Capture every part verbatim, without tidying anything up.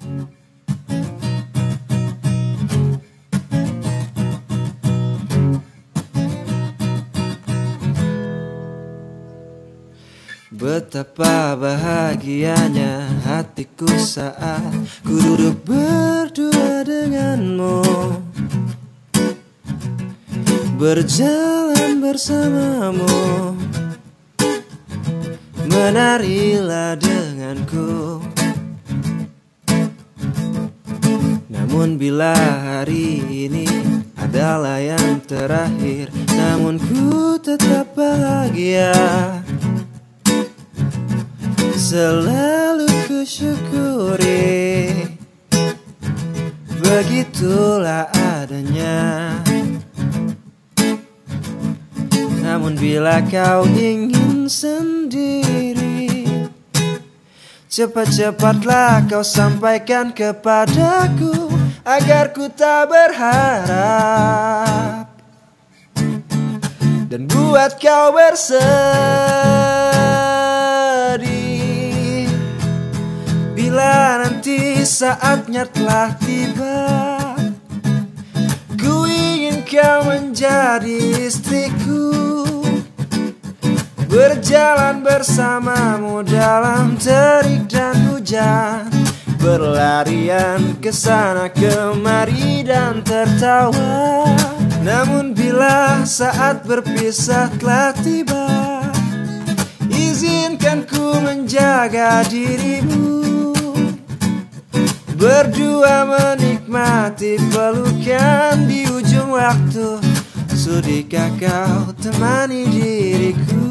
Betapa bahagianya hatiku saat ku duduk berdua denganmu, berjalan bersamamu, menarilah denganku. Namun bila hari ini adalah yang terakhir, namun ku tetap bahagia. Selalu kusyukuri, begitulah adanya. Namun bila kau ingin sendiri, cepat-cepatlah kau sampaikan kepadaku, agar ku tak berharap dan buat kau bersedih. Bila nanti saatnya telah tiba, ku ingin kau menjadi istriku, berjalan bersamamu dalam terik dan hujan, berlarian kesana kemari dan tertawa. Namun bila saat berpisah telah tiba, izinkan ku menjaga dirimu, berdua menikmati pelukan di ujung waktu. Sudikah kau temani diriku?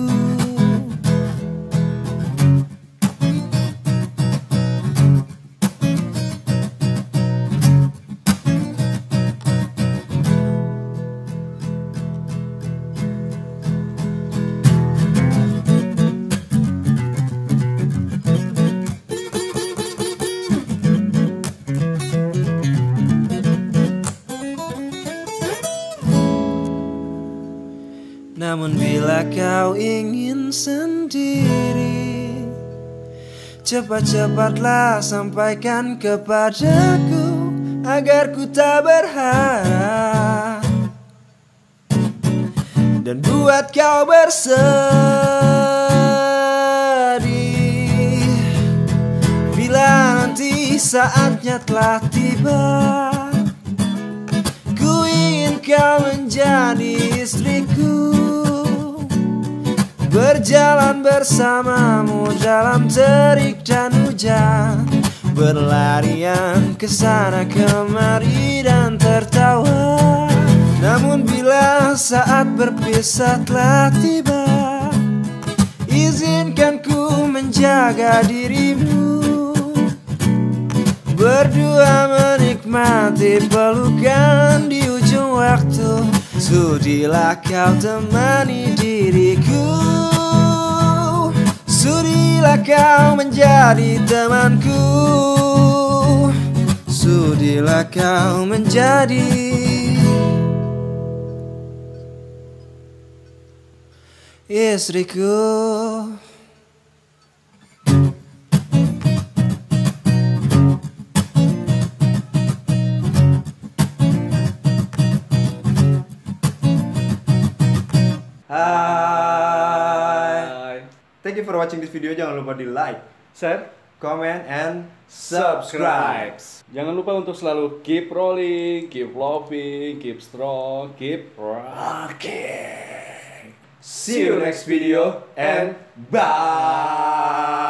Namun bila kau ingin sendiri, cepat-cepatlah sampaikan kepadaku, agar ku tak berharap dan buat kau bersedih. Bila nanti saatnya telah tiba, ku ingin kau menjadi istriku, berjalan bersamamu dalam terik dan hujan, berlarian kesana kemari dan tertawa. Namun bila saat berpisah telah tiba, izinkan ku menjaga dirimu, berdua menikmati pelukan di ujung waktu. Sudilah kau temani diriku, sudilah kau menjadi temanku, sudilah kau menjadi istriku. Hai. Thank you for watching this video. Jangan lupa di like, share, comment, and subscribe. Jangan lupa untuk selalu keep rolling, keep loving, keep strong, keep rocking. See you next video and bye.